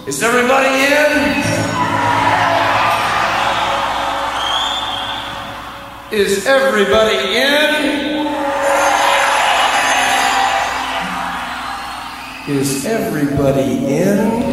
Is everybody in? Is everybody in? Is everybody in?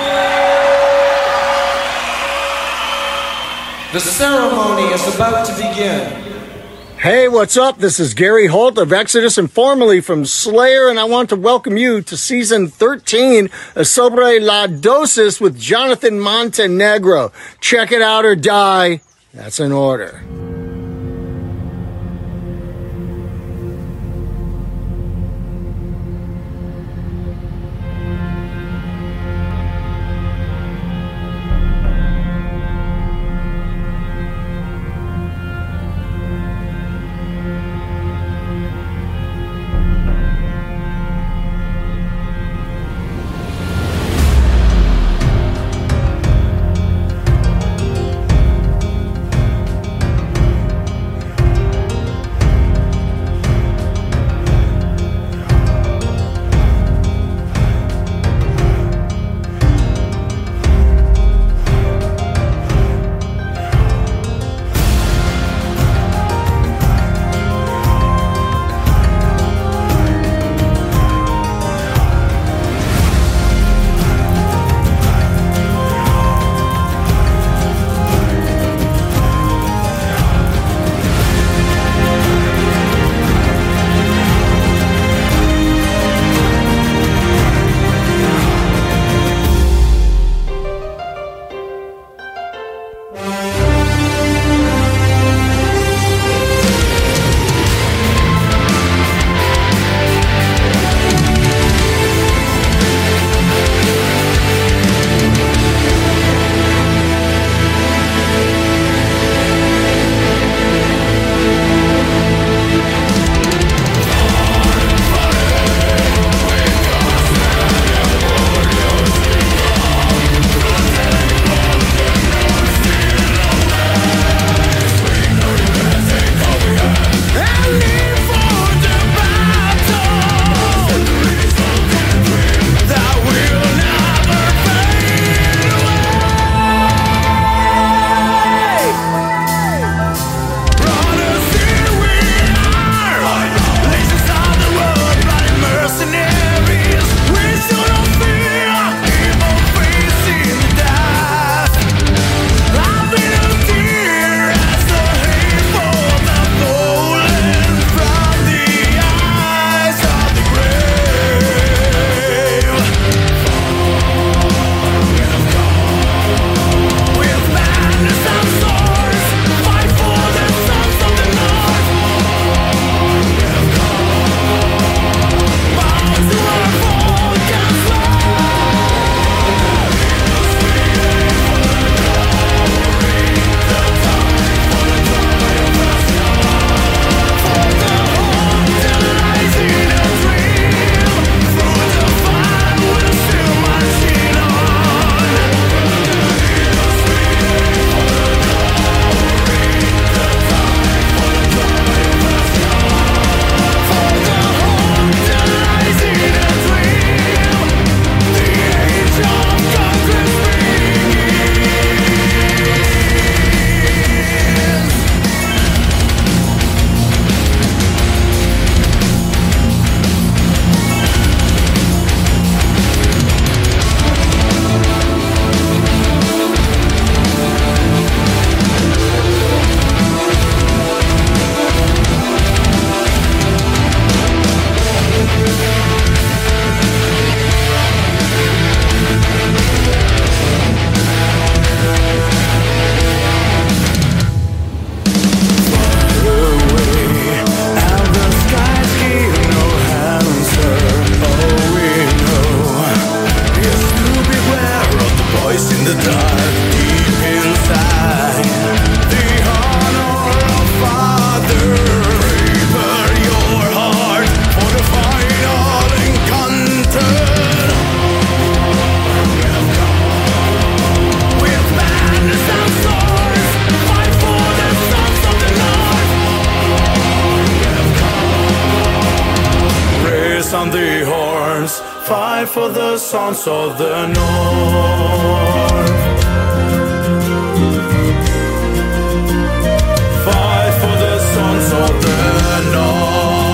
The ceremony is about to begin. Hey, what's up? This is Gary Holt of Exodus and formerly from Slayer, and I want to welcome you to season 13 of Sobre la Dosis with Jonathan Montenegro. Check it out or die. That's an order. for the sons of the north. Fight for the sons of the north.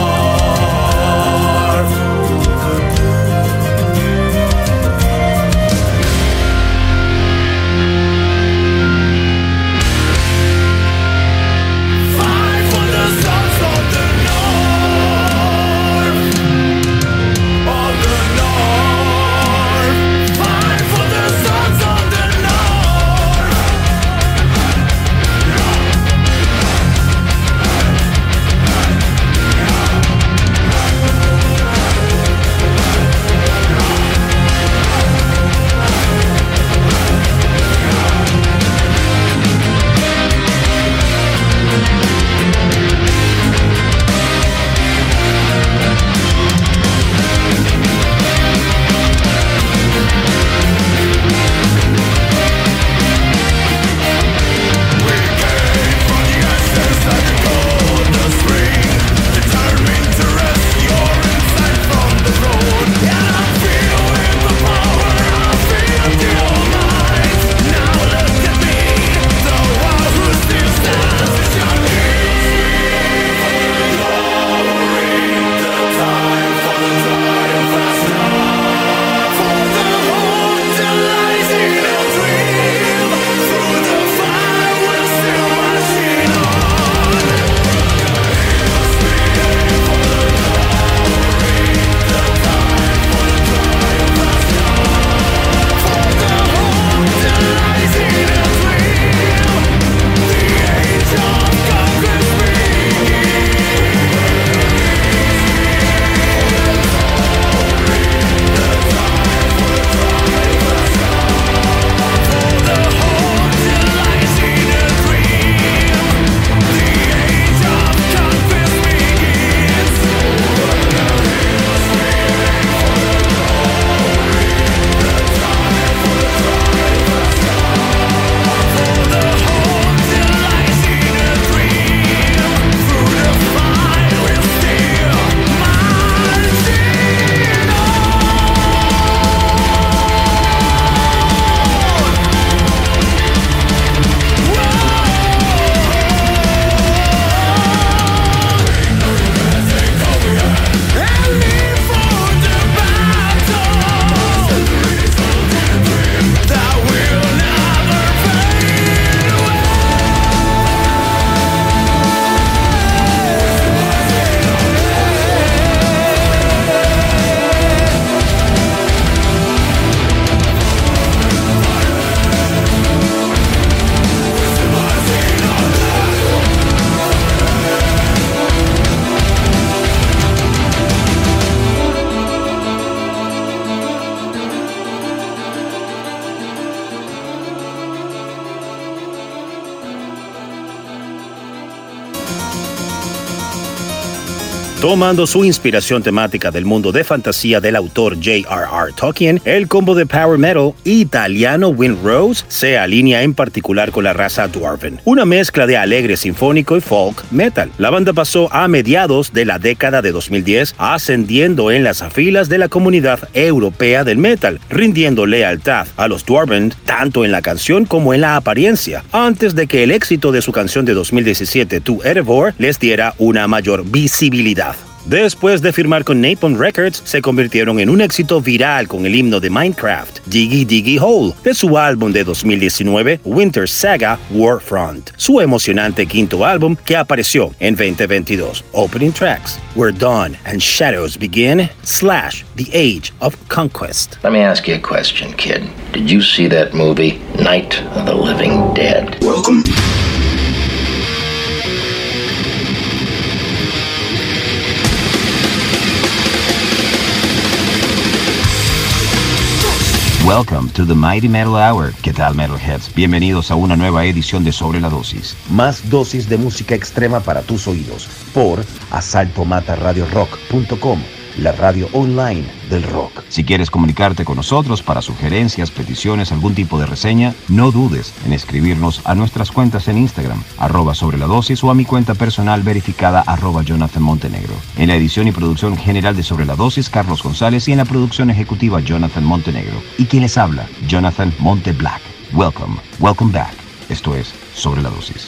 Tomando su inspiración temática del mundo de fantasía del autor J.R.R. Tolkien, el combo de power metal italiano Wind Rose se alinea en particular con la raza Dwarven, una mezcla de alegre sinfónico y folk metal. La banda pasó a mediados de la década de 2010 ascendiendo en las filas de la comunidad europea del metal, rindiendo lealtad a los Dwarven tanto en la canción como en la apariencia, antes de que el éxito de su canción de 2017 To Erebor les diera una mayor visibilidad. Después de firmar con Napalm Records, se convirtieron en un éxito viral con el himno de Minecraft, Diggy Diggy Hole, de su álbum de 2019, Winter Saga Warfront, su emocionante quinto álbum que apareció en 2022. Opening tracks, We're Dawn and Shadows Begin, / The Age of Conquest. Let me ask you a question, kid. Did you see that movie, Night of the Living Dead? Welcome. Welcome to the Mighty Metal Hour. ¿Qué tal, Metalheads? Bienvenidos a una nueva edición de Sobre la Dosis. Más dosis de música extrema para tus oídos por asaltomataradiorock.com, la radio online del rock. Si quieres comunicarte con nosotros para sugerencias, peticiones, algún tipo de reseña, no dudes en escribirnos a nuestras cuentas en Instagram, @sobreladosis, o a mi cuenta personal verificada @Jonathan Montenegro. En la edición y producción general de Sobre la Dosis, Carlos González, y en la producción ejecutiva, Jonathan Montenegro. Y quien les habla, Jonathan Monte Black. Welcome back. Esto es Sobre la Dosis.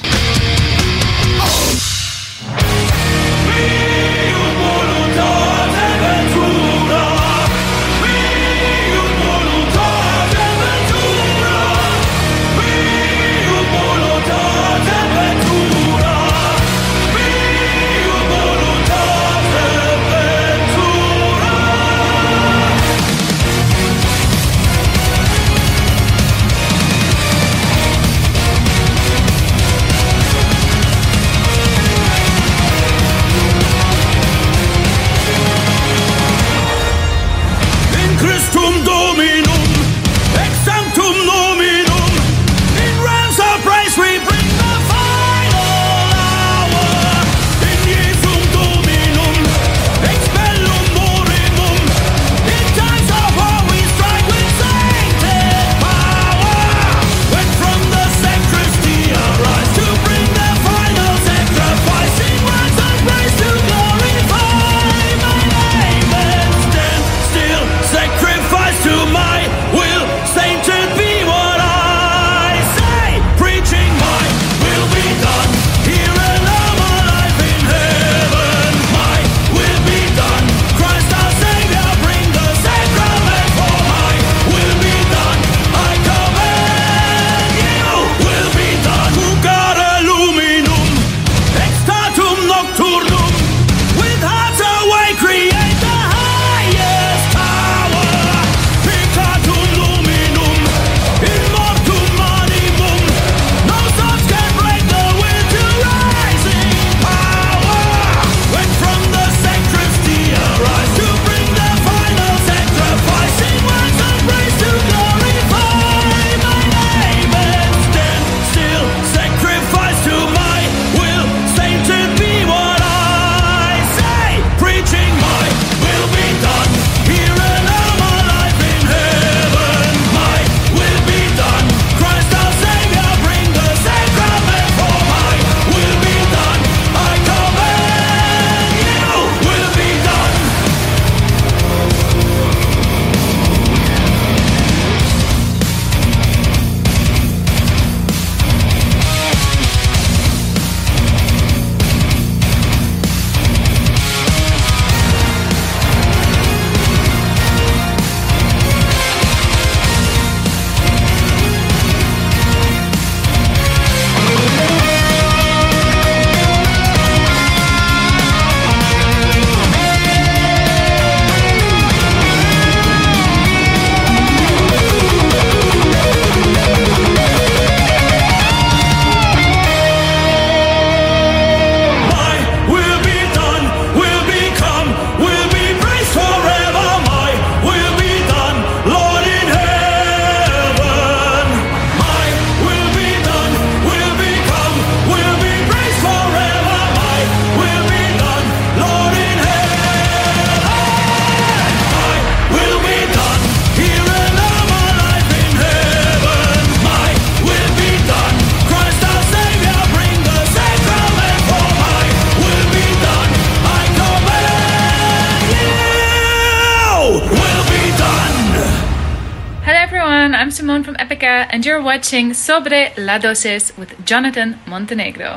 I'm Simone from Epica, and you're watching Sobre la Dosis with Jonathan Montenegro.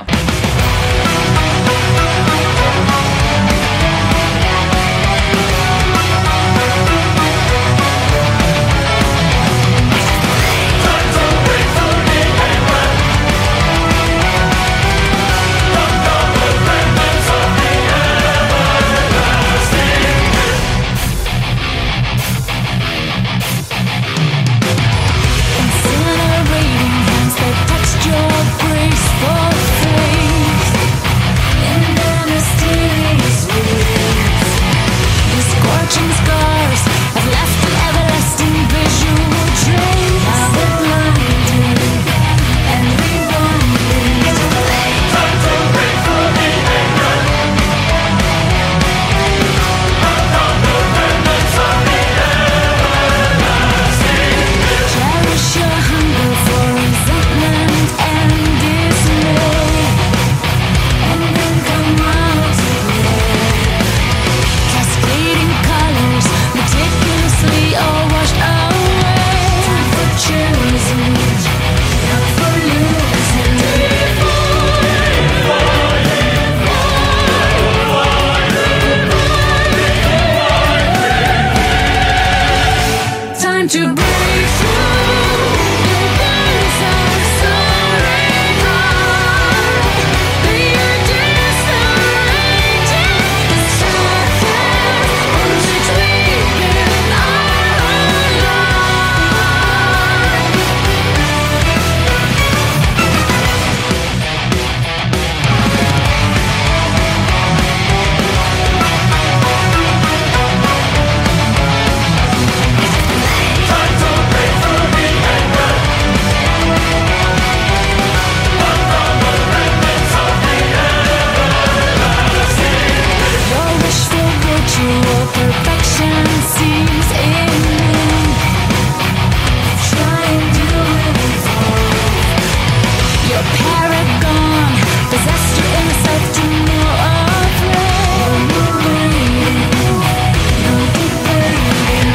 Incinerating hands that touched your graceful face. time to break through. Your words are soaring high. Your distant raging. The surface on which we've been alive. Your wish for virtual perfection seems in me. Trying to evolve. Your paragon possessed your inner self to no afraid. No waiting, no debating.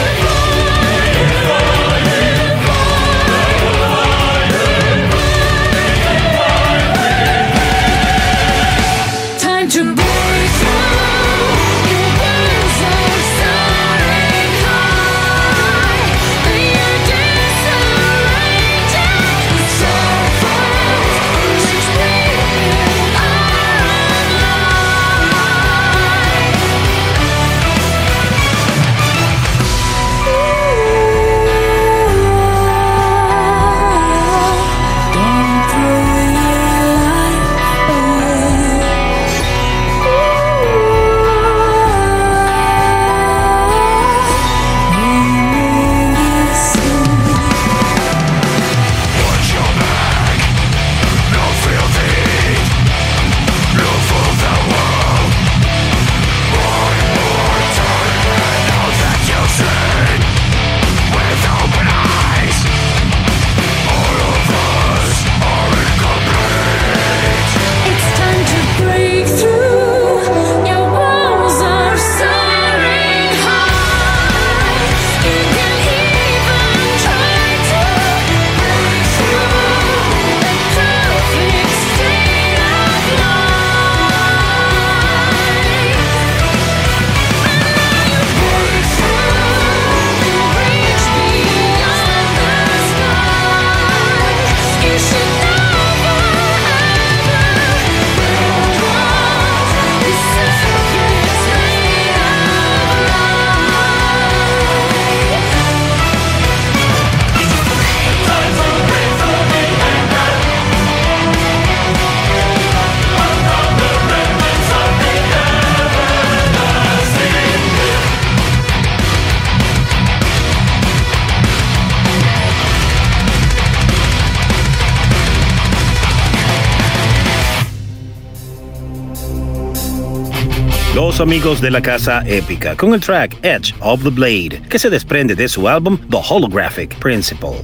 Time to break through. Your words are soaring high. Your distant raging. The surface which we've been alive. Don't throw your life away. It's time to break through. Your walls are soaring high. You can even try to break through the perfect state of life. You break through, you reach beyond the sky. You should never ever build walls. This surface made of Los amigos de la casa épica con el track Edge of the Blade, que se desprende de su álbum The Holographic Principle.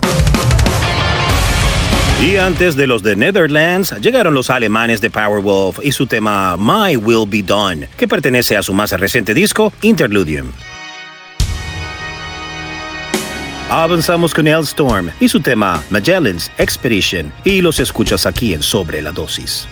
Y antes de los de Netherlands, llegaron los alemanes de Powerwolf y su tema My Will Be Done, que pertenece a su más reciente disco, Interludium. Avanzamos con Storm y su tema Magellan's Expedition, y los escuchas aquí en Sobre la Dosis.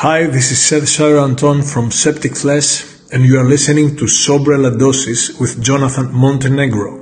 Hi, this is Cesar Anton from Septic Flesh, and you are listening to Sobre la Dosis with Jonathan Montenegro.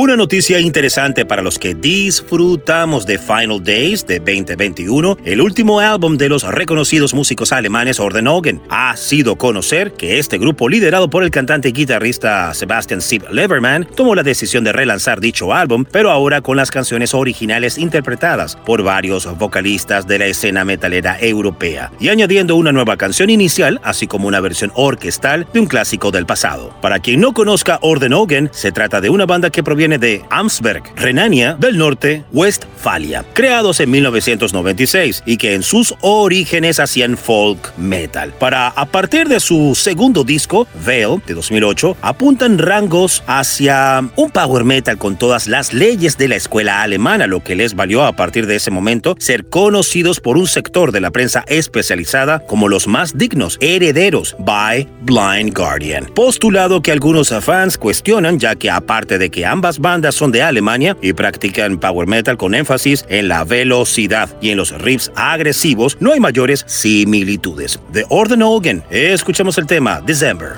Una noticia interesante para los que disfrutamos de Final Days de 2021, el último álbum de los reconocidos músicos alemanes Orden Ogen. Ha sido conocer que este grupo, liderado por el cantante y guitarrista Sebastian Sieb Leverman, tomó la decisión de relanzar dicho álbum, pero ahora con las canciones originales interpretadas por varios vocalistas de la escena metalera europea, y añadiendo una nueva canción inicial, así como una versión orquestal de un clásico del pasado. Para quien no conozca Orden Ogen, se trata de una banda que proviene de Amsberg, Renania del Norte, Westfalia, creados en 1996 y que en sus orígenes hacían folk metal. A partir de su segundo disco, Veil, de 2008, apuntan rangos hacia un power metal con todas las leyes de la escuela alemana, lo que les valió a partir de ese momento ser conocidos por un sector de la prensa especializada como los más dignos herederos by Blind Guardian. Postulado que algunos fans cuestionan, ya que aparte de que ambas bandas son de Alemania y practican power metal con énfasis en la velocidad y en los riffs agresivos, no hay mayores similitudes. De Orden Ogen, escuchamos el tema December.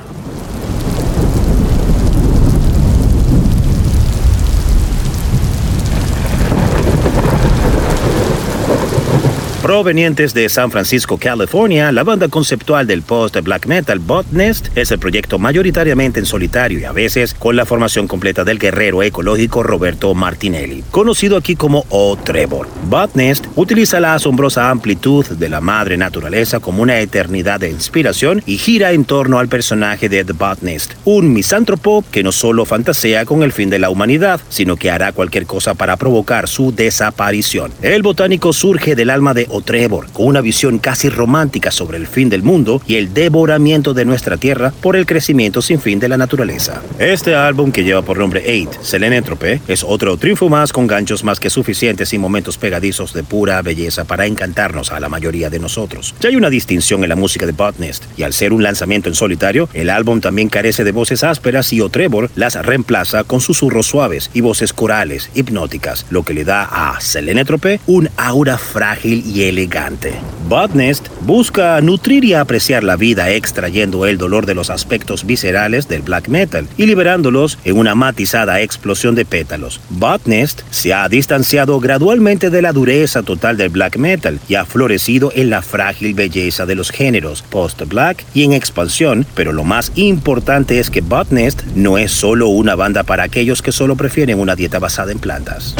Provenientes de San Francisco, California, la banda conceptual del post-black metal Botanist es el proyecto mayoritariamente en solitario y a veces con la formación completa del guerrero ecológico Roberto Martinelli, conocido aquí como O Trevor. Botanist utiliza la asombrosa amplitud de la madre naturaleza como una eternidad de inspiración y gira en torno al personaje de The Botanist, un misántropo que no solo fantasea con el fin de la humanidad, sino que hará cualquier cosa para provocar su desaparición. El botánico surge del alma de O Trevor, con una visión casi romántica sobre el fin del mundo y el devoramiento de nuestra tierra por el crecimiento sin fin de la naturaleza. Este álbum, que lleva por nombre 8, Selenétrope, es otro triunfo más con ganchos más que suficientes y momentos pegadizos de pura belleza para encantarnos a la mayoría de nosotros. Ya hay una distinción en la música de Botanist, y al ser un lanzamiento en solitario, el álbum también carece de voces ásperas y O Trevor las reemplaza con susurros suaves y voces corales hipnóticas, lo que le da a Selenétrope un aura frágil y elegante. Botanist busca nutrir y apreciar la vida extrayendo el dolor de los aspectos viscerales del black metal y liberándolos en una matizada explosión de pétalos. Botanist se ha distanciado gradualmente de la dureza total del black metal y ha florecido en la frágil belleza de los géneros post-black y en expansión, pero lo más importante es que Botanist no es solo una banda para aquellos que solo prefieren una dieta basada en plantas.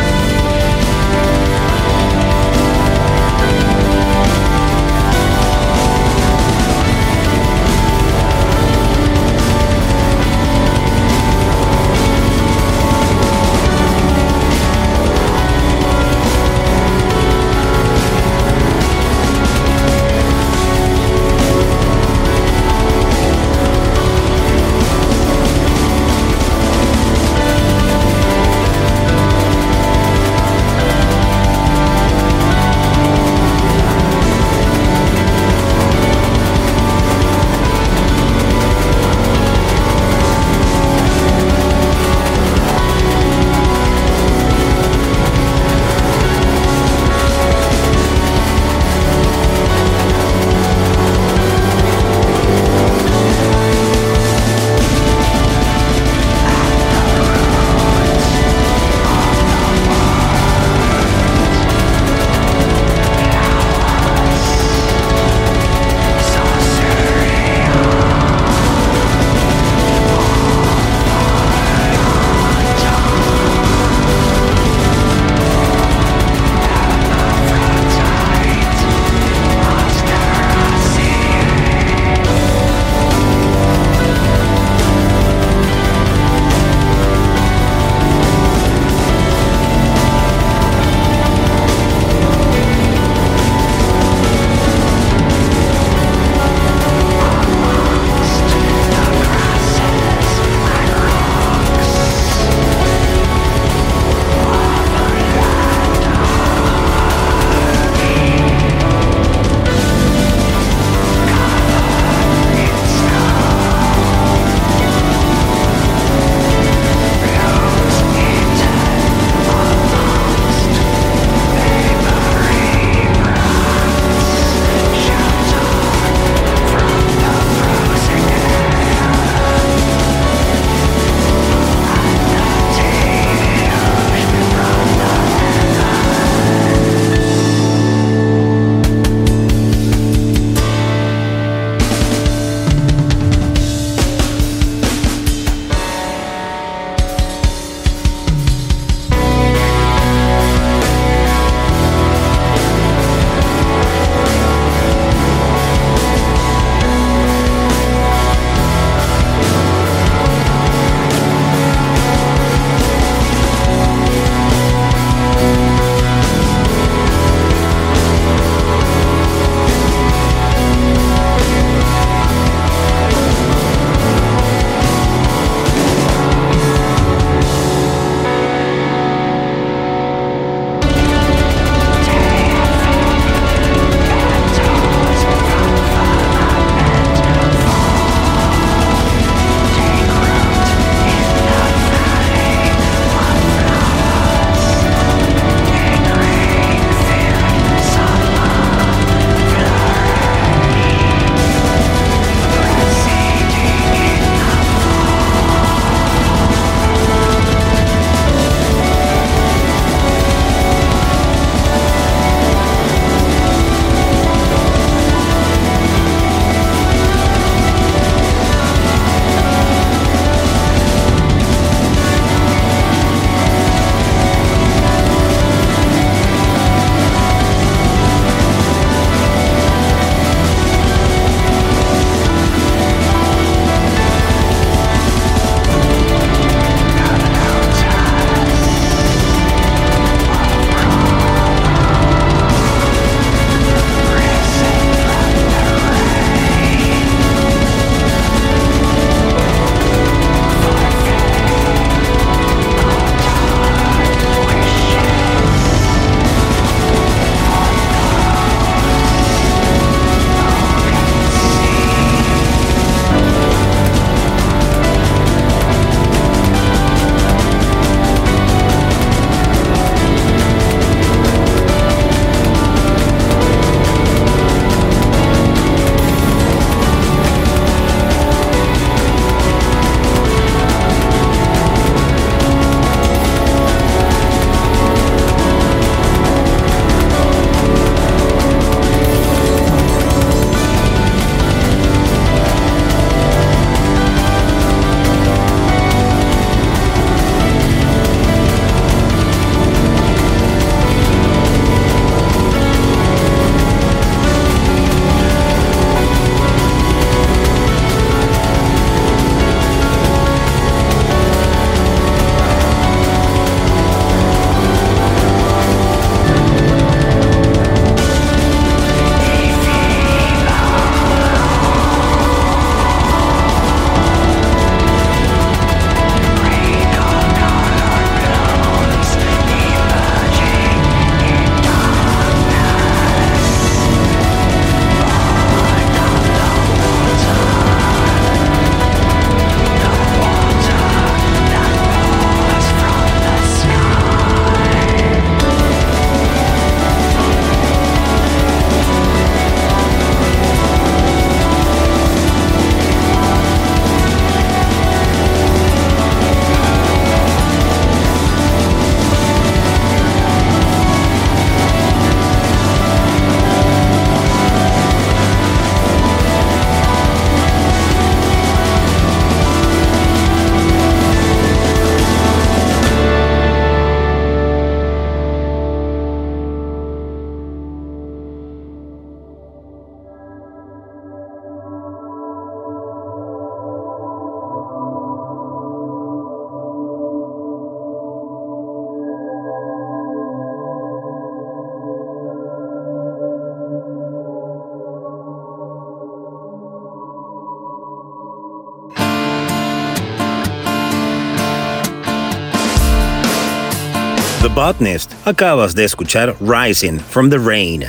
The Botanist. Acabas de escuchar Rising from the Rain.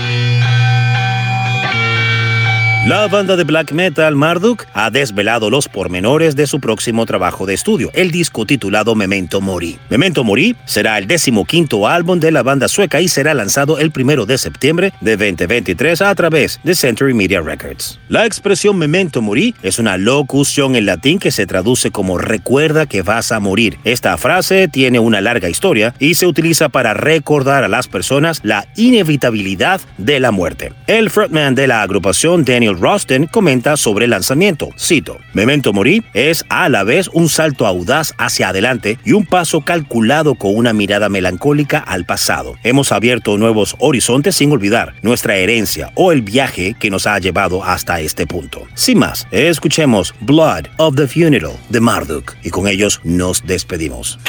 La banda de black metal Marduk ha desvelado los pormenores de su próximo trabajo de estudio, el disco titulado Memento Mori. Memento Mori será el 15º álbum de la banda sueca y será lanzado el 1 de septiembre de 2023 a través de Century Media Records. La expresión Memento Mori es una locución en latín que se traduce como recuerda que vas a morir. Esta frase tiene una larga historia y se utiliza para recordar a las personas la inevitabilidad de la muerte. El frontman de la agrupación, Daniel Rosten, comenta sobre el lanzamiento, cito, Memento Mori es a la vez un salto audaz hacia adelante y un paso calculado con una mirada melancólica al pasado. Hemos abierto nuevos horizontes sin olvidar nuestra herencia o el viaje que nos ha llevado hasta este punto. Sin más, escuchemos Blood of the Funeral de Marduk y con ellos nos despedimos.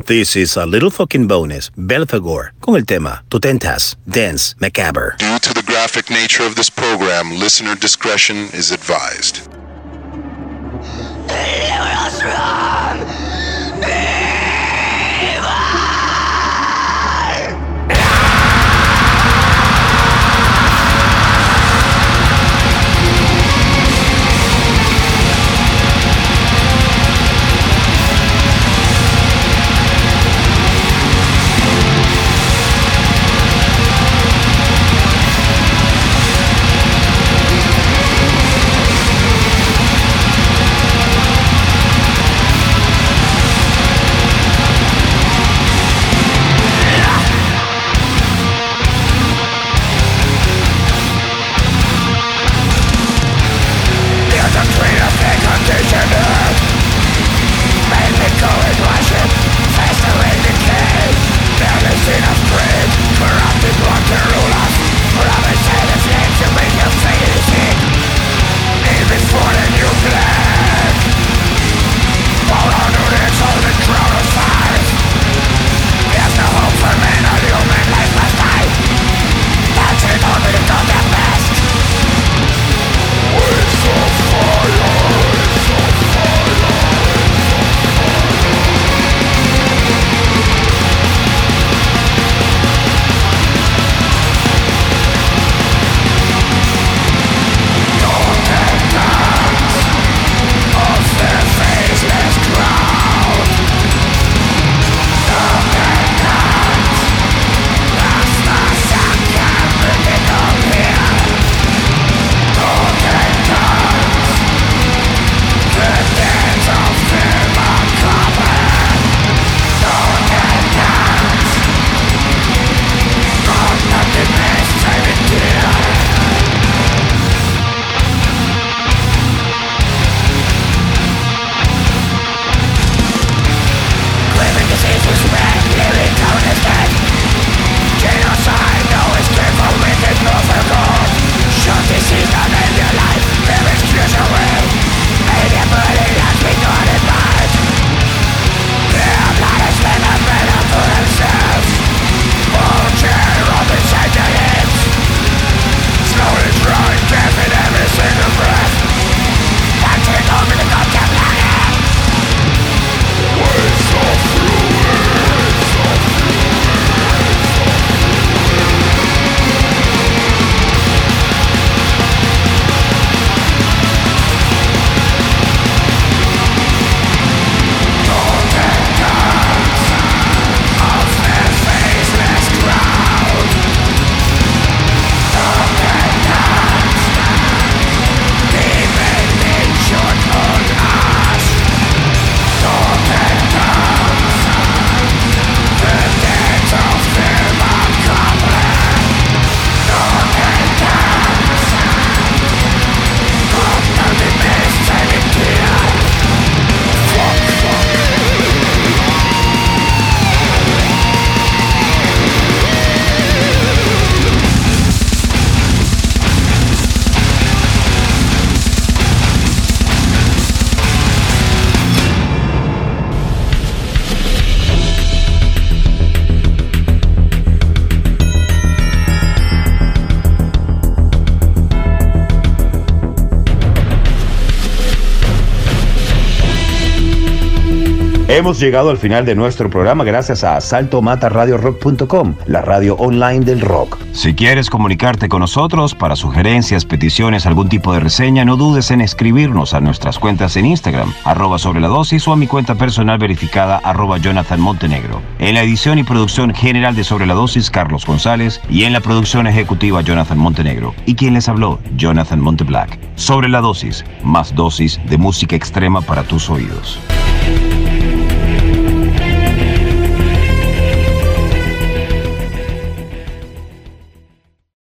This is a little fucking bonus. Belphegor con el tema Tu Tentas, Dance Macabre. Due to the graphic nature of this program, listener discretion is advised. Hemos llegado al final de nuestro programa gracias a asaltomataradiorock.com, la radio online del rock. Si quieres comunicarte con nosotros para sugerencias, peticiones, algún tipo de reseña, no dudes en escribirnos a nuestras cuentas en Instagram, @sobreladosis, o a mi cuenta personal verificada, @JonathanMontenegro. En la edición y producción general de Sobre la Dosis, Carlos González, y en la producción ejecutiva, Jonathan Montenegro. Y quien les habló, Jonathan Monteblack. Sobre la Dosis, más dosis de música extrema para tus oídos.